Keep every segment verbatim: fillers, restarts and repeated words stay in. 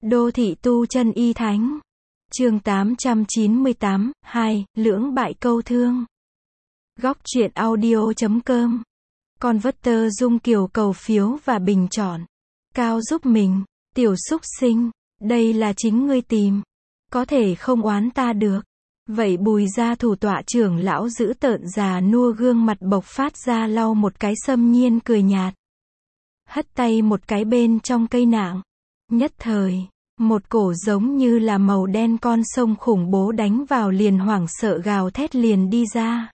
Đô thị tu chân y thánh. Chương tám trăm chín mươi tám, hai, lưỡng bại câu thương. Góc truyện audio chấm com. Converter Dung Kiều cầu phiếu và bình chọn. Cao giúp mình, tiểu súc sinh, đây là chính ngươi tìm. Có thể không oán ta được. Vậy Bùi gia thủ tọa trưởng lão giữ tợn già nua gương mặt bộc phát ra lau một cái xâm nhiên cười nhạt. Hất tay một cái bên trong cây nạng. Nhất thời, một cổ giống như là màu đen con sông khủng bố đánh vào liền hoảng sợ gào thét liền đi ra.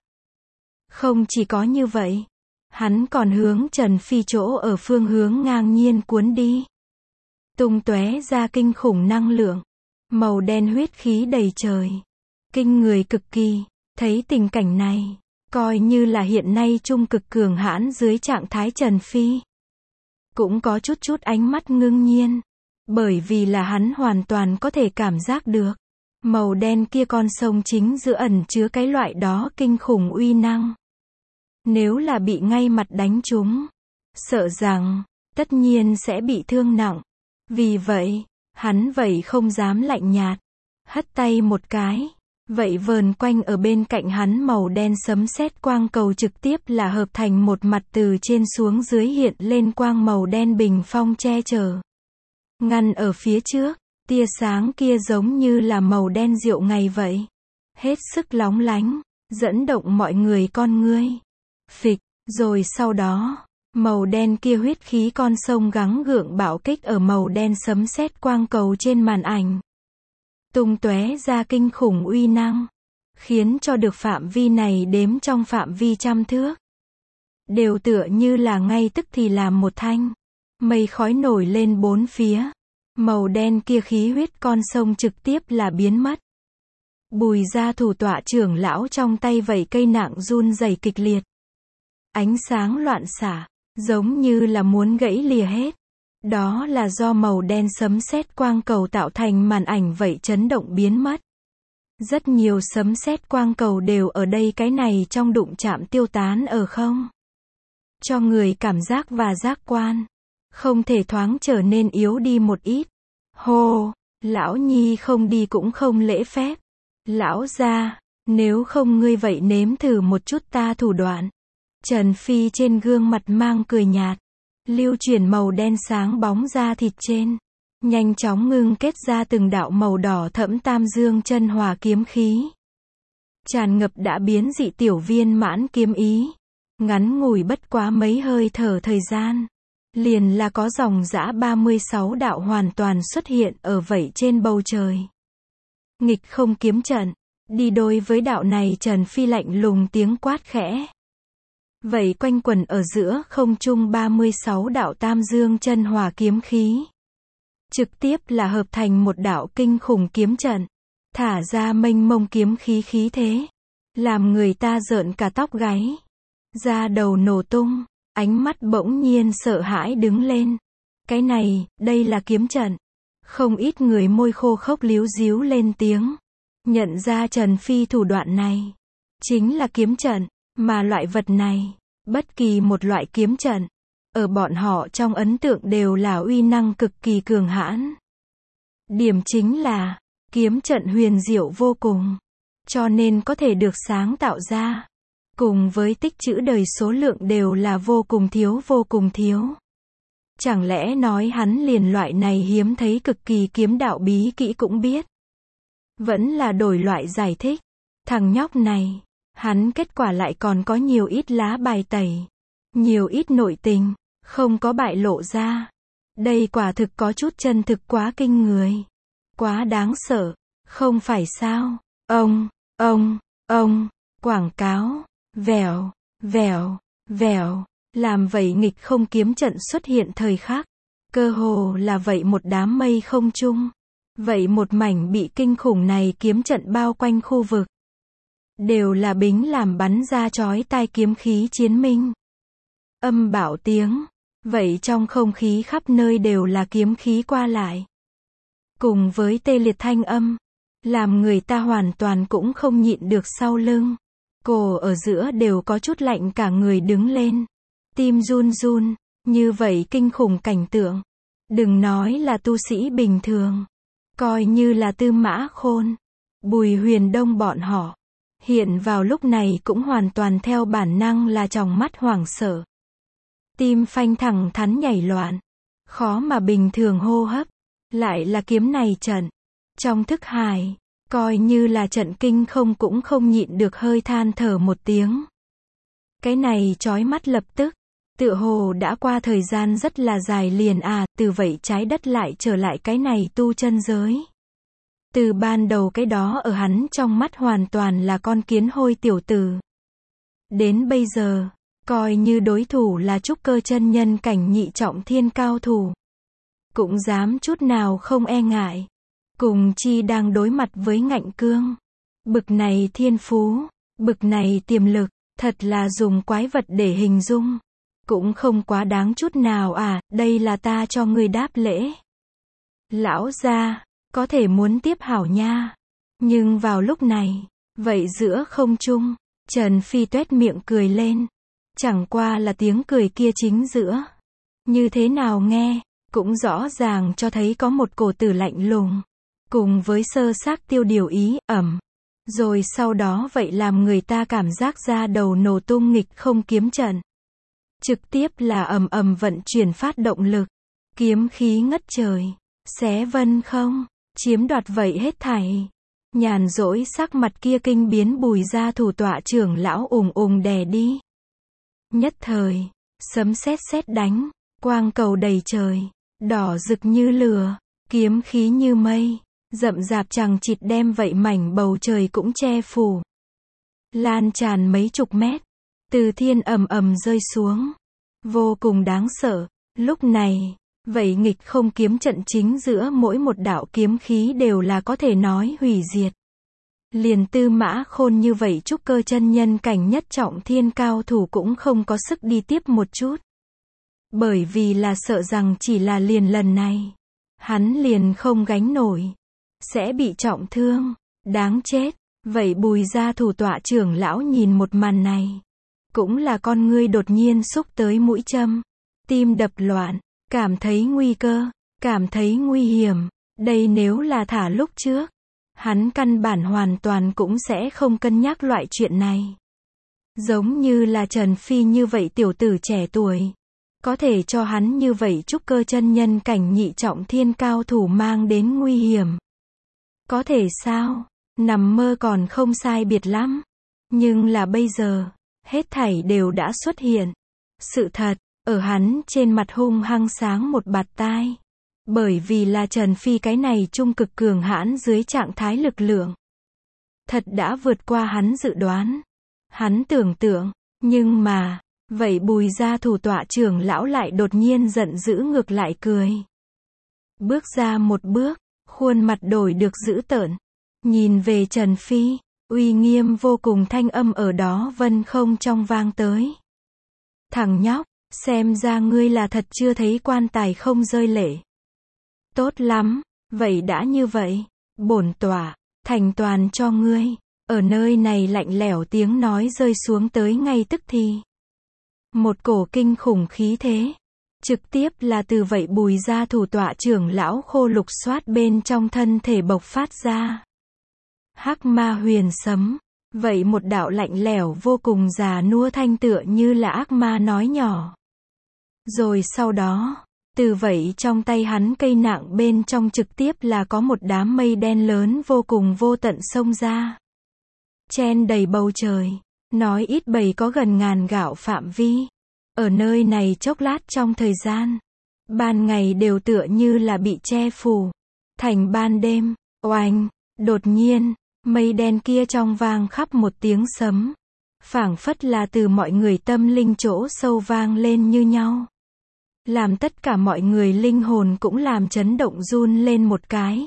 Không chỉ có như vậy, hắn còn hướng Trần Phi chỗ ở phương hướng ngang nhiên cuốn đi. Tung tóe ra kinh khủng năng lượng, màu đen huyết khí đầy trời. Kinh người cực kỳ, thấy tình cảnh này, coi như là hiện nay trung cực cường hãn dưới trạng thái Trần Phi. Cũng có chút chút ánh mắt ngưng nhiên. Bởi vì là hắn hoàn toàn có thể cảm giác được. Màu đen kia con sông chính giữa ẩn chứa cái loại đó kinh khủng uy năng. Nếu là bị ngay mặt đánh trúng, sợ rằng, tất nhiên sẽ bị thương nặng. Vì vậy, hắn vậy không dám lạnh nhạt. Hất tay một cái. Vậy vờn quanh ở bên cạnh hắn màu đen sấm sét quang cầu trực tiếp là hợp thành một mặt từ trên xuống dưới hiện lên quang màu đen bình phong che chở. Ngăn ở phía trước, tia sáng kia giống như là màu đen rượu ngày vậy. Hết sức lóng lánh, dẫn động mọi người con ngươi. Phịch, rồi sau đó, màu đen kia huyết khí con sông gắng gượng bạo kích ở màu đen sấm sét quang cầu trên màn ảnh. Tung tóe ra kinh khủng uy năng, khiến cho được phạm vi này đếm trong phạm vi trăm thước. Đều tựa như là ngay tức thì làm một thanh. Mây khói nổi lên bốn phía. Màu đen kia khí huyết con sông trực tiếp là biến mất. Bùi gia thủ tọa trưởng lão trong tay vẩy cây nạng run rẩy kịch liệt. Ánh sáng loạn xạ, giống như là muốn gãy lìa hết. Đó là do màu đen sấm sét quang cầu tạo thành màn ảnh vậy chấn động biến mất. Rất nhiều sấm sét quang cầu đều ở đây cái này trong đụng chạm tiêu tán ở không. Cho người cảm giác và giác quan. Không thể thoáng trở nên yếu đi một ít. Hô, lão nhi không đi cũng không lễ phép. Lão gia, nếu không ngươi vậy nếm thử một chút ta thủ đoạn. Trần Phi trên gương mặt mang cười nhạt. Lưu chuyển màu đen sáng bóng da thịt trên. Nhanh chóng ngưng kết ra từng đạo màu đỏ thẫm tam dương chân hòa kiếm khí. Tràn ngập đã biến dị tiểu viên mãn kiếm ý. Ngắn ngủi bất quá mấy hơi thở thời gian. Liền là có dòng dã ba mươi sáu đạo hoàn toàn xuất hiện ở vậy trên bầu trời. Nghịch không kiếm trận. Đi đôi với đạo này Trần Phi lạnh lùng tiếng quát khẽ. Vậy quanh quần ở giữa không trung ba mươi sáu đạo tam dương chân hòa kiếm khí. Trực tiếp là hợp thành một đạo kinh khủng kiếm trận. Thả ra mênh mông kiếm khí khí thế. Làm người ta rợn cả tóc gáy. Da đầu nổ tung. Ánh mắt bỗng nhiên sợ hãi đứng lên. Cái này, đây là kiếm trận. Không ít người môi khô khốc líu díu lên tiếng. Nhận ra Trần Phi thủ đoạn này. Chính là kiếm trận. Mà loại vật này, bất kỳ một loại kiếm trận, ở bọn họ trong ấn tượng đều là uy năng cực kỳ cường hãn. Điểm chính là, kiếm trận huyền diệu vô cùng. Cho nên có thể được sáng tạo ra. Cùng với tích trữ đời số lượng đều là vô cùng thiếu vô cùng thiếu. Chẳng lẽ nói hắn liền loại này hiếm thấy cực kỳ kiếm đạo bí kỹ cũng biết. Vẫn là đổi loại giải thích. Thằng nhóc này, hắn kết quả lại còn có nhiều ít lá bài tẩy. Nhiều ít nội tình, không có bại lộ ra. Đây quả thực có chút chân thực quá kinh người. Quá đáng sợ, không phải sao? Ông, ông, ông, quảng cáo. Vèo, vèo, vèo, làm vậy nghịch không kiếm trận xuất hiện thời khắc. Cơ hồ là vậy một đám mây không trung. Vậy một mảnh bị kinh khủng này kiếm trận bao quanh khu vực. Đều là bính làm bắn ra chói tai kiếm khí chiến minh. Âm bạo tiếng. Vậy trong không khí khắp nơi đều là kiếm khí qua lại. Cùng với tê liệt thanh âm. Làm người ta hoàn toàn cũng không nhịn được sau lưng. Cổ ở giữa đều có chút lạnh cả người đứng lên. Tim run run, như vậy kinh khủng cảnh tượng. Đừng nói là tu sĩ bình thường. Coi như là Tư Mã Khôn, Bùi Huyền Đông bọn họ. Hiện vào lúc này cũng hoàn toàn theo bản năng là tròng mắt hoảng sợ. Tim phanh thẳng thắn nhảy loạn. Khó mà bình thường hô hấp. Lại là kiếm này trận. Trong thức hải, coi như là trận kinh không cũng không nhịn được hơi than thở một tiếng. Cái này chói mắt lập tức. Tựa hồ đã qua thời gian rất là dài liền à, từ vậy trái đất lại trở lại cái này tu chân giới. Từ ban đầu cái đó ở hắn trong mắt hoàn toàn là con kiến hôi tiểu tử. Đến bây giờ, coi như đối thủ là trúc cơ chân nhân cảnh nhị trọng thiên cao thủ. Cũng dám chút nào không e ngại. Cùng chi đang đối mặt với ngạnh cương. Bực này thiên phú, bực này tiềm lực, thật là dùng quái vật để hình dung. Cũng không quá đáng chút nào à, đây là ta cho ngươi đáp lễ. Lão gia, có thể muốn tiếp hảo nha. Nhưng vào lúc này, vậy giữa không trung, Trần Phi tuét miệng cười lên. Chẳng qua là tiếng cười kia chính giữa. Như thế nào nghe, cũng rõ ràng cho thấy có một cổ tử lạnh lùng. Cùng với sơ xác tiêu điều ý, ẩm. Rồi sau đó vậy làm người ta cảm giác ra đầu nổ tung nghịch không kiếm trận. Trực tiếp là ầm ầm vận chuyển phát động lực. Kiếm khí ngất trời. Xé vân không. Chiếm đoạt vậy hết thảy. Nhàn rỗi sắc mặt kia kinh biến Bùi gia thủ tọa trưởng lão ùng ùng đè đi. Nhất thời. Sấm sét sét đánh. Quang cầu đầy trời. Đỏ rực như lửa. Kiếm khí như mây. Rậm rạp chằng chịt đem vậy mảnh bầu trời cũng che phủ. Lan tràn mấy chục mét. Từ thiên ầm ầm rơi xuống. Vô cùng đáng sợ. Lúc này, vậy nghịch không kiếm trận chính giữa mỗi một đạo kiếm khí đều là có thể nói hủy diệt. Liền Tư Mã Khôn như vậy trúc cơ chân nhân cảnh nhất trọng thiên cao thủ cũng không có sức đi tiếp một chút. Bởi vì là sợ rằng chỉ là liền lần này. Hắn liền không gánh nổi. Sẽ bị trọng thương. Đáng chết. Vậy Bùi gia thủ tọa trưởng lão nhìn một màn này. Cũng là con ngươi đột nhiên xúc tới mũi châm. Tim đập loạn. Cảm thấy nguy cơ. Cảm thấy nguy hiểm. Đây nếu là thả lúc trước. Hắn căn bản hoàn toàn cũng sẽ không cân nhắc loại chuyện này. Giống như là Trần Phi như vậy tiểu tử trẻ tuổi. Có thể cho hắn như vậy trúc cơ chân nhân cảnh nhị trọng thiên cao thủ mang đến nguy hiểm. Có thể sao? Nằm mơ còn không sai biệt lắm. Nhưng là bây giờ, hết thảy đều đã xuất hiện. Sự thật, ở hắn trên mặt hung hăng sáng một bạt tai. Bởi vì là Trần Phi cái này trung cực cường hãn dưới trạng thái lực lượng. Thật đã vượt qua hắn dự đoán. Hắn tưởng tượng, nhưng mà, vậy Bùi gia thủ tọa trưởng lão lại đột nhiên giận dữ ngược lại cười. Bước ra một bước, khuôn mặt đổi được dữ tợn. Nhìn về Trần Phi, uy nghiêm vô cùng thanh âm ở đó vân không trong vang tới. Thằng nhóc, xem ra ngươi là thật chưa thấy quan tài không rơi lệ. Tốt lắm, vậy đã như vậy, bổn tọa, thành toàn cho ngươi. Ở nơi này lạnh lẽo tiếng nói rơi xuống tới ngay tức thì. Một cổ kinh khủng khí thế. Trực tiếp là từ vậy Bùi gia thủ tọa trưởng lão khô lục xoát bên trong thân thể bộc phát ra. Hắc ma huyền sấm. Vậy một đạo lạnh lẽo vô cùng già nua thanh tựa như là ác ma nói nhỏ. Rồi sau đó, từ vậy trong tay hắn cây nặng bên trong trực tiếp là có một đám mây đen lớn vô cùng vô tận xông ra. Chen đầy bầu trời. Nói ít bầy có gần ngàn gạo phạm vi. Ở nơi này chốc lát trong thời gian. Ban ngày đều tựa như là bị che phủ. Thành ban đêm. Oanh. Đột nhiên. Mây đen kia trong vang khắp một tiếng sấm. Phảng phất là từ mọi người tâm linh chỗ sâu vang lên như nhau. Làm tất cả mọi người linh hồn cũng làm chấn động run lên một cái.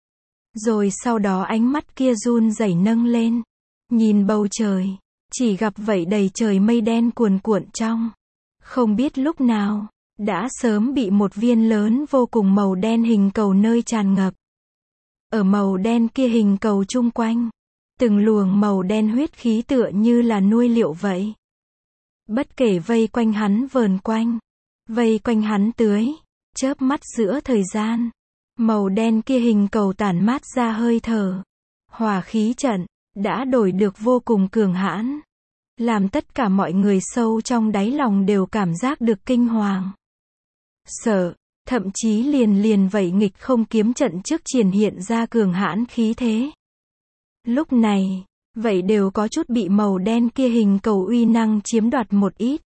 Rồi sau đó ánh mắt kia run rẩy nâng lên. Nhìn bầu trời. Chỉ gặp vậy đầy trời mây đen cuồn cuộn trong. Không biết lúc nào. Đã sớm bị một viên lớn vô cùng màu đen hình cầu nơi tràn ngập. Ở màu đen kia hình cầu chung quanh. Từng luồng màu đen huyết khí tựa như là nuôi liệu vậy. Bất kể vây quanh hắn vờn quanh. Vây quanh hắn tưới. Chớp mắt giữa thời gian, màu đen kia hình cầu tản mát ra hơi thở. Hỏa khí trận, đã đổi được vô cùng cường hãn. Làm tất cả mọi người sâu trong đáy lòng đều cảm giác được kinh hoàng. Sợ, thậm chí liền liền vậy nghịch không kiếm trận trước triển hiện ra cường hãn khí thế. Lúc này, vậy đều có chút bị màu đen kia hình cầu uy năng chiếm đoạt một ít.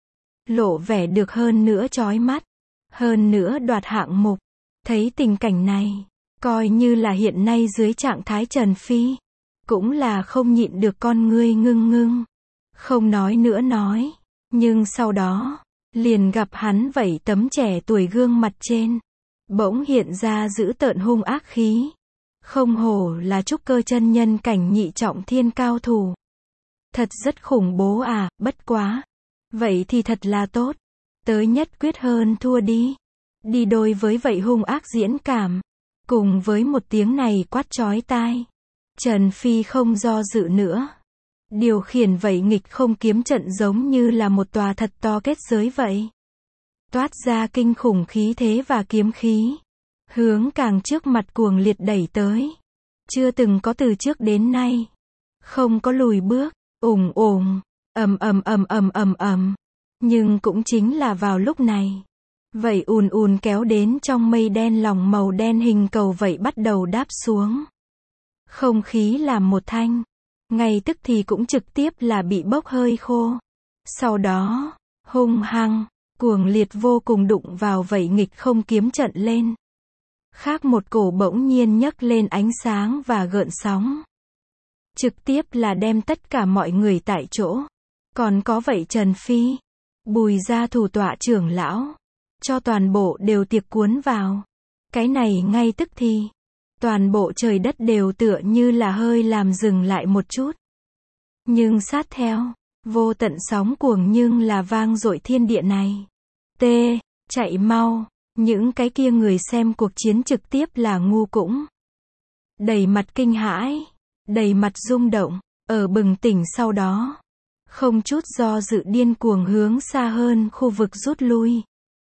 Lộ vẻ được hơn nữa chói mắt. Hơn nữa đoạt hạng mục. Thấy tình cảnh này, coi như là hiện nay dưới trạng thái Trần Phi, cũng là không nhịn được con ngươi ngưng ngưng. Không nói nữa nói, nhưng sau đó, liền gặp hắn vậy tấm trẻ tuổi gương mặt trên, bỗng hiện ra dữ tợn hung ác khí. Không hổ là trúc cơ chân nhân cảnh nhị trọng thiên cao thủ. Thật rất khủng bố à, bất quá. Vậy thì thật là tốt. Tới nhất quyết hơn thua đi. Đi đôi với vậy hung ác diễn cảm. Cùng với một tiếng này quát chói tai. Trần Phi không do dự nữa. Điều khiển vậy nghịch không kiếm trận giống như là một tòa thật to kết giới vậy. Toát ra kinh khủng khí thế và kiếm khí. Hướng càng trước mặt cuồng liệt đẩy tới. Chưa từng có từ trước đến nay. Không có lùi bước, ủng ủng, ầm ầm ầm ầm ầm ầm. Nhưng cũng chính là vào lúc này. Vậy ùn ùn kéo đến trong mây đen lòng màu đen hình cầu vậy bắt đầu đáp xuống. Không khí làm một thanh. Ngay tức thì cũng trực tiếp là bị bốc hơi khô. Sau đó, hung hăng, cuồng liệt vô cùng đụng vào vậy nghịch không kiếm trận lên. Khác một cổ bỗng nhiên nhấc lên ánh sáng và gợn sóng. Trực tiếp là đem tất cả mọi người tại chỗ. Còn có vậy Trần Phi, Bùi gia thủ tọa trưởng lão, cho toàn bộ đều tiệc cuốn vào. Cái này ngay tức thì, toàn bộ trời đất đều tựa như là hơi làm dừng lại một chút. Nhưng sát theo, vô tận sóng cuồng nhưng là vang dội thiên địa này. T, chạy mau. Những cái kia người xem cuộc chiến trực tiếp là ngu cũng. Đầy mặt kinh hãi, đầy mặt rung động, ở bừng tỉnh sau đó. Không chút do dự điên cuồng hướng xa hơn khu vực rút lui.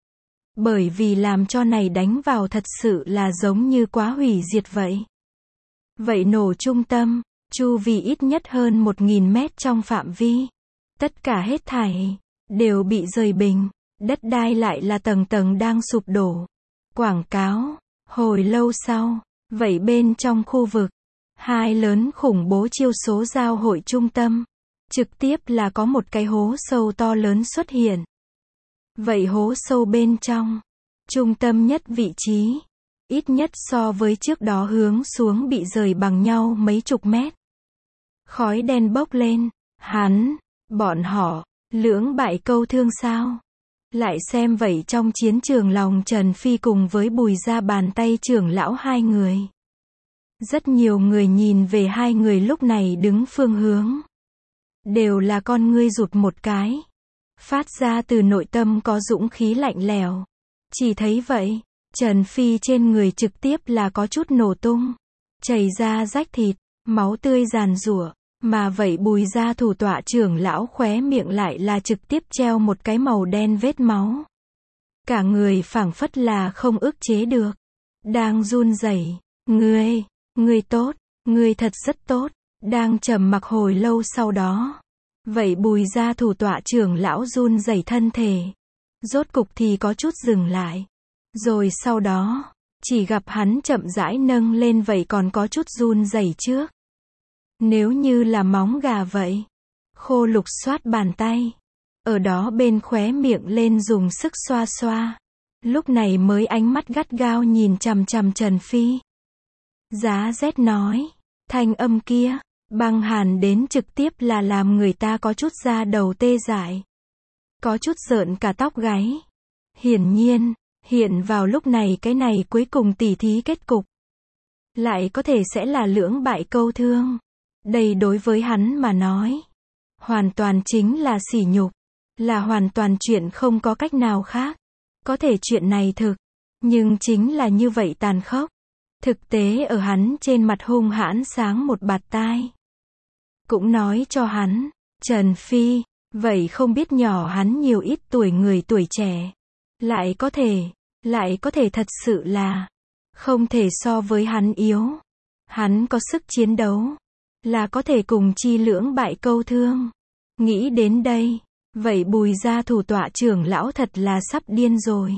Bởi vì làm cho này đánh vào thật sự là giống như quá hủy diệt vậy. Vậy nổ trung tâm, chu vi ít nhất hơn một nghìn mét trong phạm vi. Tất cả hết thảy, đều bị rời bình. Đất đai lại là tầng tầng đang sụp đổ. Quảng cáo, hồi lâu sau, vậy bên trong khu vực, hai lớn khủng bố chiêu số giao hội trung tâm, trực tiếp là có một cái hố sâu to lớn xuất hiện. Vậy hố sâu bên trong, trung tâm nhất vị trí, ít nhất so với trước đó hướng xuống bị rời bằng nhau mấy chục mét. Khói đen bốc lên, hắn, bọn họ, lưỡng bại câu thương sao? Lại xem vậy trong chiến trường lòng Trần Phi cùng với Bùi gia bàn tay trưởng lão hai người. Rất nhiều người nhìn về hai người lúc này đứng phương hướng. Đều là con ngươi rụt một cái. Phát ra từ nội tâm có dũng khí lạnh lẽo. Chỉ thấy vậy, Trần Phi trên người trực tiếp là có chút nổ tung. Chảy ra rách thịt, máu tươi giàn giụa. Mà vậy Bùi gia thủ tọa trưởng lão khóe miệng lại là trực tiếp treo một cái màu đen vết máu. Cả người phảng phất là không ức chế được. Đang run rẩy. Ngươi, ngươi tốt, ngươi thật rất tốt. Đang trầm mặc hồi lâu sau đó. Vậy Bùi gia thủ tọa trưởng lão run rẩy thân thể. Rốt cục thì có chút dừng lại. Rồi sau đó, chỉ gặp hắn chậm rãi nâng lên vậy còn có chút run rẩy trước. Nếu như là móng gà vậy. Khô lục xoát bàn tay. Ở đó bên khóe miệng lên dùng sức xoa xoa. Lúc này mới ánh mắt gắt gao nhìn chằm chằm Trần Phi. Giá rét nói. Thanh âm kia, băng hàn đến trực tiếp là làm người ta có chút da đầu tê dại. Có chút rợn cả tóc gáy. Hiển nhiên, hiện vào lúc này cái này cuối cùng tỉ thí kết cục. Lại có thể sẽ là lưỡng bại câu thương. Đây đối với hắn mà nói, hoàn toàn chính là sỉ nhục, là hoàn toàn chuyện không có cách nào khác. Có thể chuyện này thực, nhưng chính là như vậy tàn khốc. Thực tế ở hắn trên mặt hung hãn sáng một bạt tai. Cũng nói cho hắn, Trần Phi, vậy không biết nhỏ hắn nhiều ít tuổi người tuổi trẻ. Lại có thể, lại có thể thật sự là không thể so với hắn yếu. Hắn có sức chiến đấu, là có thể cùng chi lưỡng bại câu thương. Nghĩ đến đây, vậy Bùi gia thủ tọa trưởng lão thật là sắp điên rồi.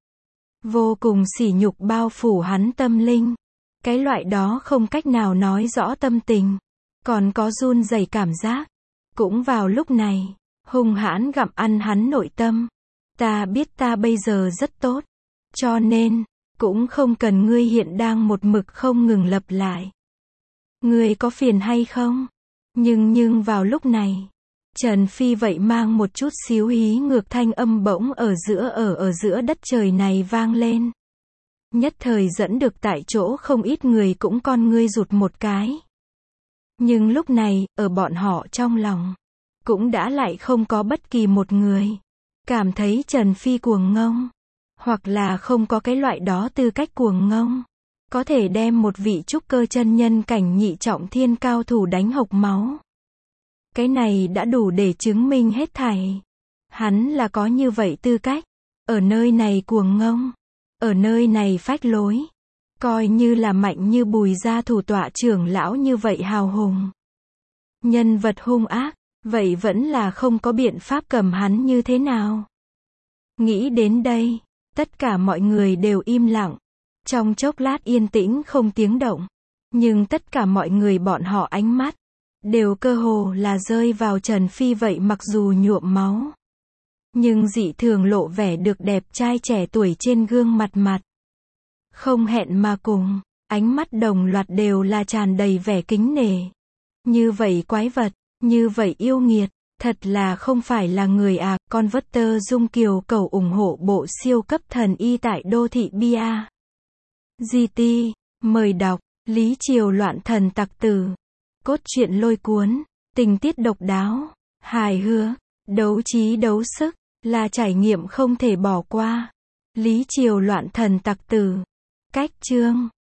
Vô cùng sỉ nhục bao phủ hắn tâm linh. Cái loại đó không cách nào nói rõ tâm tình, còn có run rẩy cảm giác. Cũng vào lúc này, hung hãn gặm ăn hắn nội tâm. Ta biết ta bây giờ rất tốt, cho nên, cũng không cần ngươi hiện đang một mực không ngừng lặp lại. Ngươi có phiền hay không? Nhưng nhưng vào lúc này, Trần Phi vậy mang một chút xíu hí ngược thanh âm bỗng ở giữa ở ở giữa đất trời này vang lên. Nhất thời dẫn được tại chỗ không ít người cũng con ngươi rụt một cái. Nhưng lúc này, ở bọn họ trong lòng, cũng đã lại không có bất kỳ một người cảm thấy Trần Phi cuồng ngông, hoặc là không có cái loại đó tư cách cuồng ngông, có thể đem một vị trúc cơ chân nhân cảnh nhị trọng thiên cao thủ đánh hộc máu. Cái này đã đủ để chứng minh hết thảy. Hắn là có như vậy tư cách, ở nơi này cuồng ngông, ở nơi này phách lối, coi như là mạnh như Bùi gia thủ tọa trưởng lão như vậy hào hùng. Nhân vật hung ác, vậy vẫn là không có biện pháp cầm hắn như thế nào. Nghĩ đến đây, tất cả mọi người đều im lặng. Trong chốc lát yên tĩnh không tiếng động. Nhưng tất cả mọi người bọn họ ánh mắt, đều cơ hồ là rơi vào Trần Phi vậy mặc dù nhuộm máu. Nhưng dị thường lộ vẻ được đẹp trai trẻ tuổi trên gương mặt mặt. Không hẹn mà cùng, ánh mắt đồng loạt đều là tràn đầy vẻ kính nể. Như vậy quái vật, như vậy yêu nghiệt, thật là không phải là người à. Con vớt tơ Dung Kiều cầu ủng hộ bộ siêu cấp thần y tại đô thị Bia. giê tê, mời đọc, Lý Triều loạn thần tặc tử. Cốt truyện lôi cuốn, tình tiết độc đáo, hài hước, đấu trí đấu sức, là trải nghiệm không thể bỏ qua. Lý Triều loạn thần tặc tử. Cách chương